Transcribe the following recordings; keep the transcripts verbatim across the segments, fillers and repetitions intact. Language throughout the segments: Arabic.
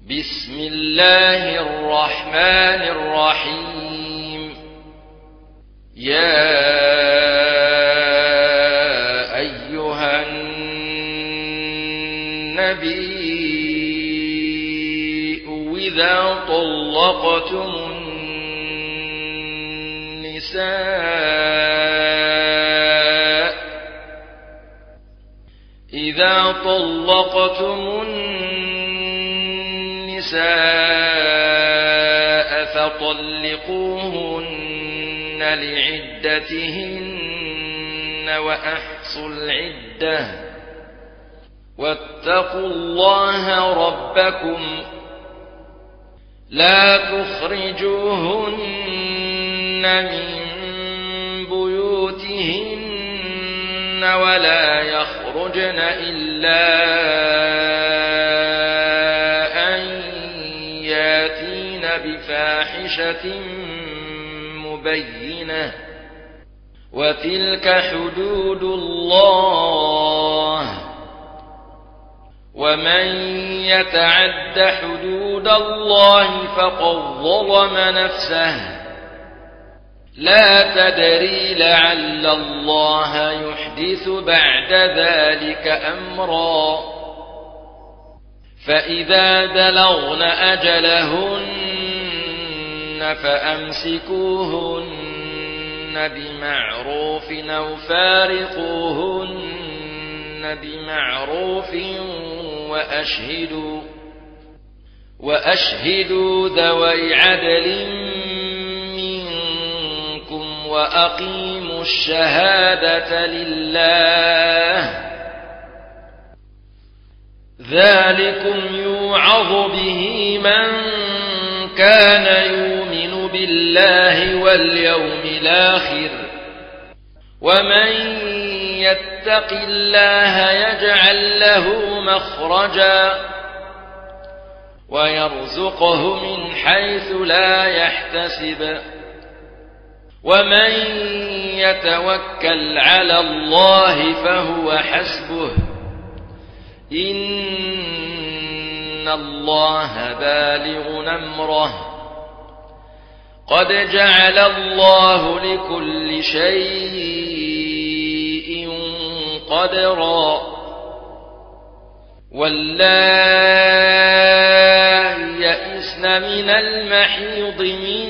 بسم الله الرحمن الرحيم. يا أيها النبي إذا طلقتم النساء إذا طلقتم النساء فطلقوهن لعدتهن وأحصوا العدة واتقوا الله ربكم لا تخرجوهن من بيوتهن ولا يخرجن إلا بفاحشة مبينة وتلك حدود الله ومن يتعد حدود الله فقد ظلم نفسه لا تدري لعل الله يحدث بعد ذلك أمرا فإذا بلغن أجلهن فأمسكوهن بمعروف أو فارقوهن بمعروف وأشهدوا وأشهدوا ذوي عدل منكم وأقيموا الشهادة لله ذلكم يوعظ به من كان يؤمن بالله واليوم الآخر ومن يتق الله يجعل له مخرجا ويرزقه من حيث لا يحتسب ومن يتوكل على الله فهو حسبه إن الله بالغ أمره قد جعل الله لكل شيء قدرا واللائي يئسن من المحيض من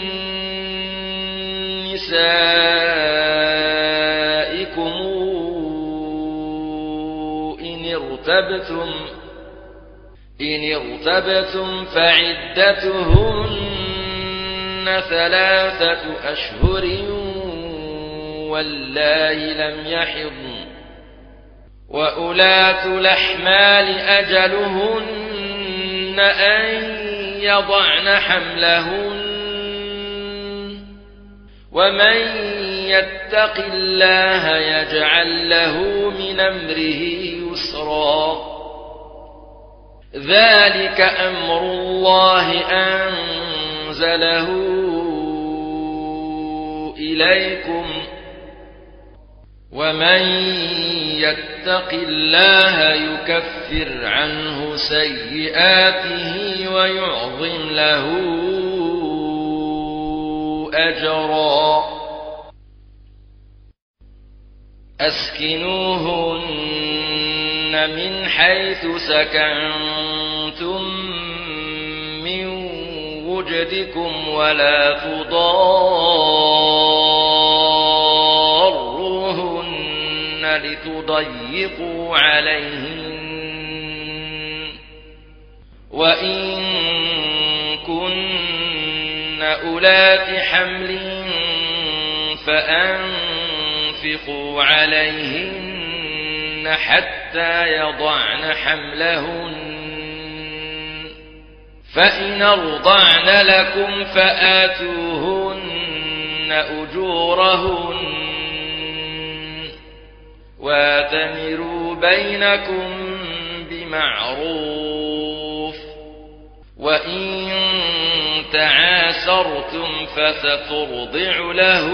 نسائكم إن ارتبتم إن ارتبتم فعدتهن ثلاثة أشهر واللائي لم يحضن وأولاة الأحمال أجلهن أن يضعن حملهن ومن يتق الله يجعل له من أمره يسرا ذلك أمر الله أنزله إليكم ومن يتق الله يكفر عنه سيئاته ويعظم له أجرا أسكنوهن من حيث سكنتم من وجدكم ولا تضاروهن لتضيقوا عليهن وإن كن أولات حمل فأنفقوا عليهن حتى يضعن حملهن فإن أرضعن لكم فآتوهن أجورهن واتمروا بينكم بمعروف وإن تعاسرتم فسترضع له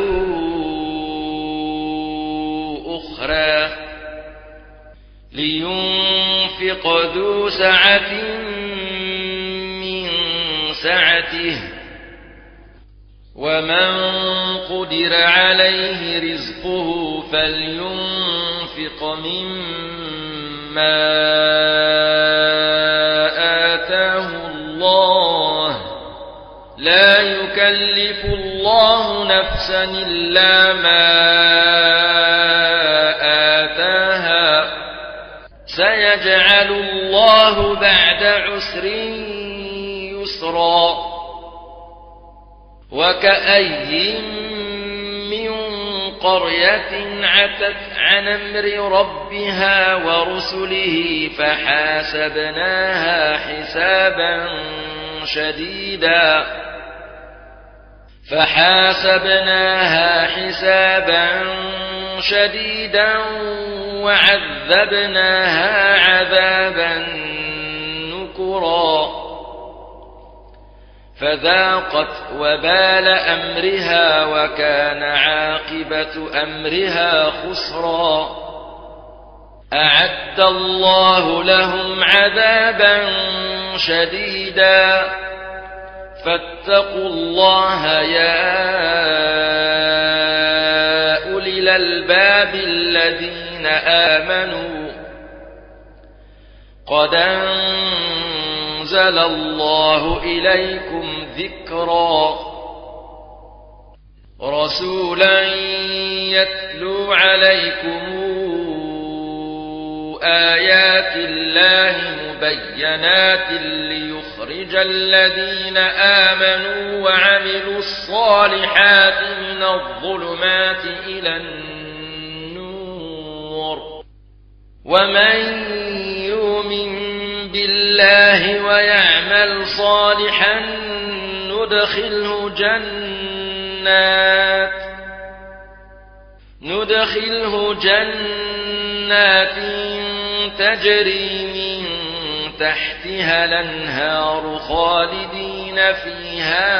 أخرى لينفق ذو سعة سعته ومن قدر عليه رزقه فلينفق مما آتاه الله لا يكلف الله نفسا إلا ما آتاها سيجعل الله بعد عسر يسرا وكأي من قرية عتت عن أمر ربها ورسله فحاسبناها حسابا شديدا فحاسبناها حسابا شديدا وعذبناها عذابا نكرا فذاقت وبال أمرها وكان عاقبة أمرها خسرا أعد الله لهم عذابا شديدا فاتقوا الله يا أولي الألباب الذين آمنوا قد أنزل الله إليكم ذكرا رسولا يتلو عليكم آيات الله مبينات ليخرج الذين آمنوا وعملوا الصالحات من الظلمات إلى النور ومن يؤمن بالله ويعمل صالحا ندخله جنات ندخله جنات تجري من تحتها الأنهار خالدين فيها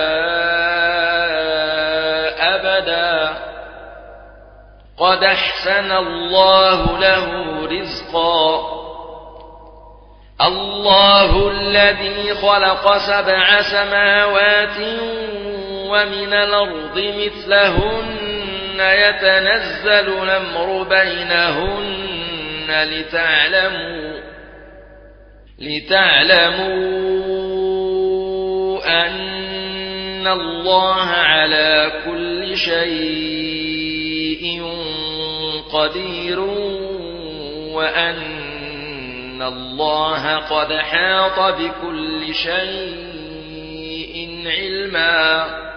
أبدا قد أحسن الله له رزقا الله الذي خلق سبع سماوات ومن الأرض مثلهن يتنزل الأمر بينهن لتعلموا لتعلموا أن الله على كل شيء قدير وأن الله قد حاط بكل شيء علما